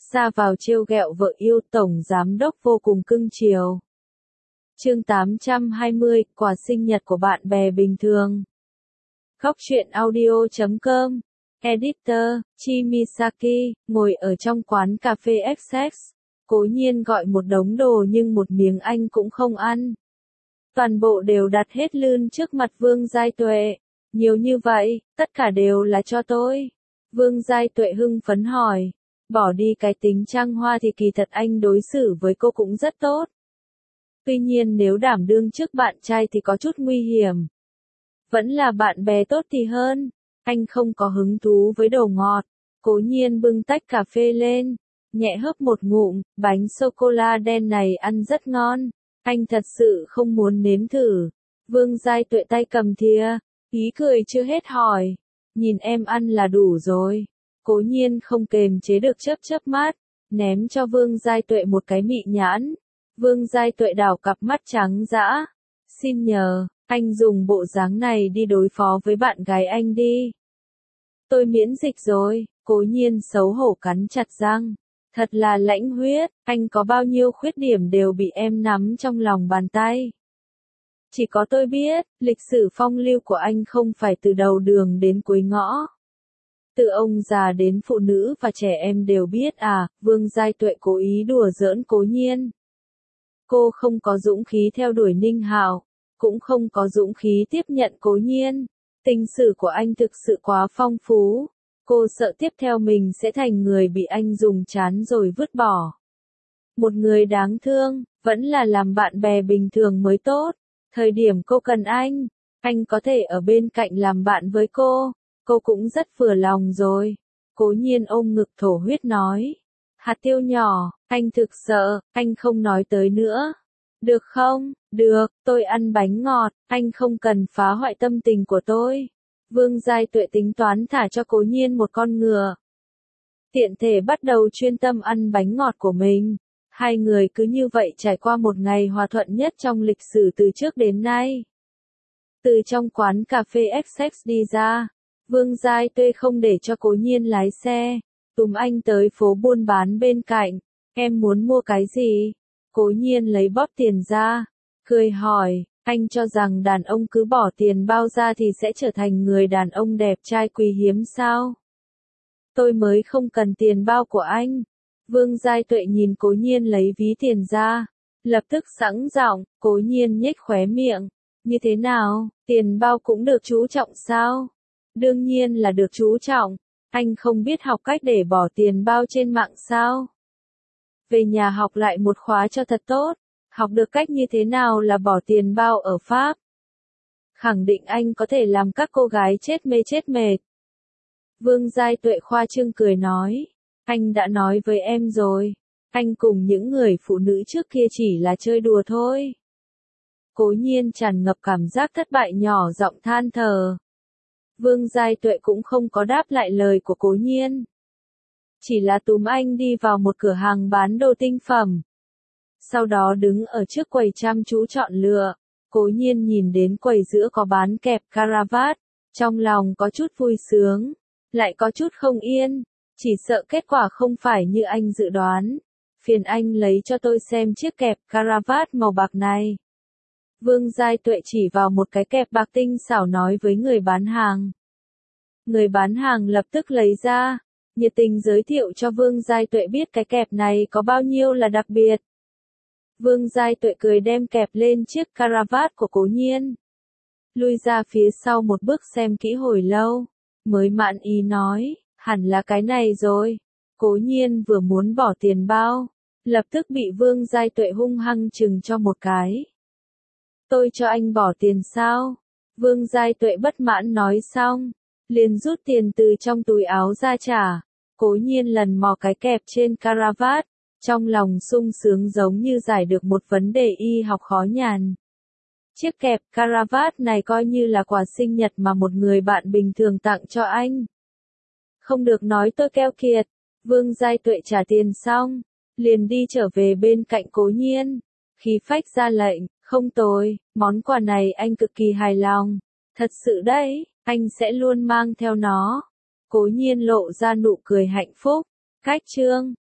ra vào trêu ghẹo vợ yêu, tổng giám đốc vô cùng cưng chiều. Chương 820, quà sinh nhật của bạn bè bình thường. Góc truyện audio.com. Editor, Chimisaki, ngồi ở trong quán cà phê XX. Cố Nhiên gọi một đống đồ nhưng một miếng anh cũng không ăn. Toàn bộ đều đặt hết lươn trước mặt Vương Giai Tuệ. Nhiều như vậy, tất cả đều là cho tôi. Vương Giai Tuệ hưng phấn hỏi. Bỏ đi cái tính trăng hoa thì kỳ thật anh đối xử với cô cũng rất tốt. Tuy nhiên nếu đảm đương trước bạn trai thì có chút nguy hiểm. Vẫn là bạn bè tốt thì hơn. Anh không có hứng thú với đồ ngọt. Cố Nhiên bưng tách cà phê lên, nhẹ hớp một ngụm, bánh sô-cô-la đen này ăn rất ngon. Anh thật sự không muốn nếm thử. Vương Giai Tuệ tay cầm thìa, ý cười chưa hết hỏi. Nhìn em ăn là đủ rồi. Cố Nhiên không kềm chế được chớp mắt, ném cho Vương Giai Tuệ một cái mị nhãn. Vương Giai Tuệ đảo cặp mắt trắng dã. Xin nhờ, anh dùng bộ dáng này đi đối phó với bạn gái anh đi. Tôi miễn dịch rồi. Cố Nhiên xấu hổ cắn chặt răng. Thật là lãnh huyết, anh có bao nhiêu khuyết điểm đều bị em nắm trong lòng bàn tay. Chỉ có tôi biết, lịch sử phong lưu của anh không phải từ đầu đường đến cuối ngõ. Từ ông già đến phụ nữ và trẻ em đều biết à. Vương Giai Tuệ cố ý đùa giỡn Cố Nhiên. Cô không có dũng khí theo đuổi Ninh Hạo, cũng không có dũng khí tiếp nhận Cố Nhiên. Tình sử của anh thực sự quá phong phú. Cô sợ tiếp theo mình sẽ thành người bị anh dùng chán rồi vứt bỏ. Một người đáng thương, vẫn là làm bạn bè bình thường mới tốt. Thời điểm cô cần anh có thể ở bên cạnh làm bạn với cô cũng rất vừa lòng rồi. Cố Nhiên ôm ngực thổ huyết nói. Hạt tiêu nhỏ, anh thực sợ, anh không nói tới nữa. Được không? Được, tôi ăn bánh ngọt, anh không cần phá hoại tâm tình của tôi. Vương Giai Tuệ tính toán thả cho Cố Nhiên một con ngựa. Tiện thể bắt đầu chuyên tâm ăn bánh ngọt của mình. Hai người cứ như vậy trải qua một ngày hòa thuận nhất trong lịch sử từ trước đến nay. Từ trong quán cà phê XX đi ra, Vương Giai Tuệ không để cho Cố Nhiên lái xe, túm anh tới phố buôn bán bên cạnh. Em muốn mua cái gì? Cố Nhiên lấy bóp tiền ra, cười hỏi. Anh cho rằng đàn ông cứ bỏ tiền bao ra thì sẽ trở thành người đàn ông đẹp trai quý hiếm sao? Tôi mới không cần tiền bao của anh. Vương Giai Tuệ nhìn Cố Nhiên lấy ví tiền ra, lập tức sẵn giọng. Cố Nhiên nhếch khóe miệng. Như thế nào, tiền bao cũng được chú trọng sao? Đương nhiên là được chú trọng. Anh không biết học cách để bỏ tiền bao trên mạng sao? Về nhà học lại một khóa cho thật tốt. Học được cách như thế nào là bỏ tiền bao ở Pháp. Khẳng định anh có thể làm các cô gái chết mê chết mệt. Vương Giai Tuệ khoa trương cười nói. Anh đã nói với em rồi. Anh cùng những người phụ nữ trước kia chỉ là chơi đùa thôi. Cố Nhiên tràn ngập cảm giác thất bại nhỏ giọng than thở. Vương Giai Tuệ cũng không có đáp lại lời của Cố Nhiên. Chỉ là túm anh đi vào một cửa hàng bán đồ tinh phẩm. Sau đó đứng ở trước quầy chăm chú chọn lựa. Cố Nhiên nhìn đến quầy giữa có bán kẹp caravat. Trong lòng có chút vui sướng. Lại có chút không yên. Chỉ sợ kết quả không phải như anh dự đoán. Phiền anh lấy cho tôi xem chiếc kẹp caravat màu bạc này. Vương Giai Tuệ chỉ vào một cái kẹp bạc tinh xảo nói với người bán hàng. Người bán hàng lập tức lấy ra. Nhiệt tình giới thiệu cho Vương Giai Tuệ biết cái kẹp này có bao nhiêu là đặc biệt. Vương Giai Tuệ cười đem kẹp lên chiếc caravat của Cố Nhiên. Lui ra phía sau một bước xem kỹ hồi lâu, mới mãn ý nói, hẳn là cái này rồi. Cố Nhiên vừa muốn bỏ tiền bao, lập tức bị Vương Giai Tuệ hung hăng chừng cho một cái. Tôi cho anh bỏ tiền sao? Vương Giai Tuệ bất mãn nói xong, liền rút tiền từ trong túi áo ra trả. Cố Nhiên lần mò cái kẹp trên caravat. Trong lòng sung sướng giống như giải được một vấn đề y học khó nhằn. Chiếc kẹp caravat này coi như là quà sinh nhật mà một người bạn bình thường tặng cho anh. Không được nói tôi keo kiệt. Vương Giai Tuệ trả tiền xong, liền đi trở về bên cạnh Cố Nhiên. Khí phách ra lệnh, không tồi, món quà này anh cực kỳ hài lòng. Thật sự đấy, anh sẽ luôn mang theo nó. Cố Nhiên lộ ra nụ cười hạnh phúc. Cách chương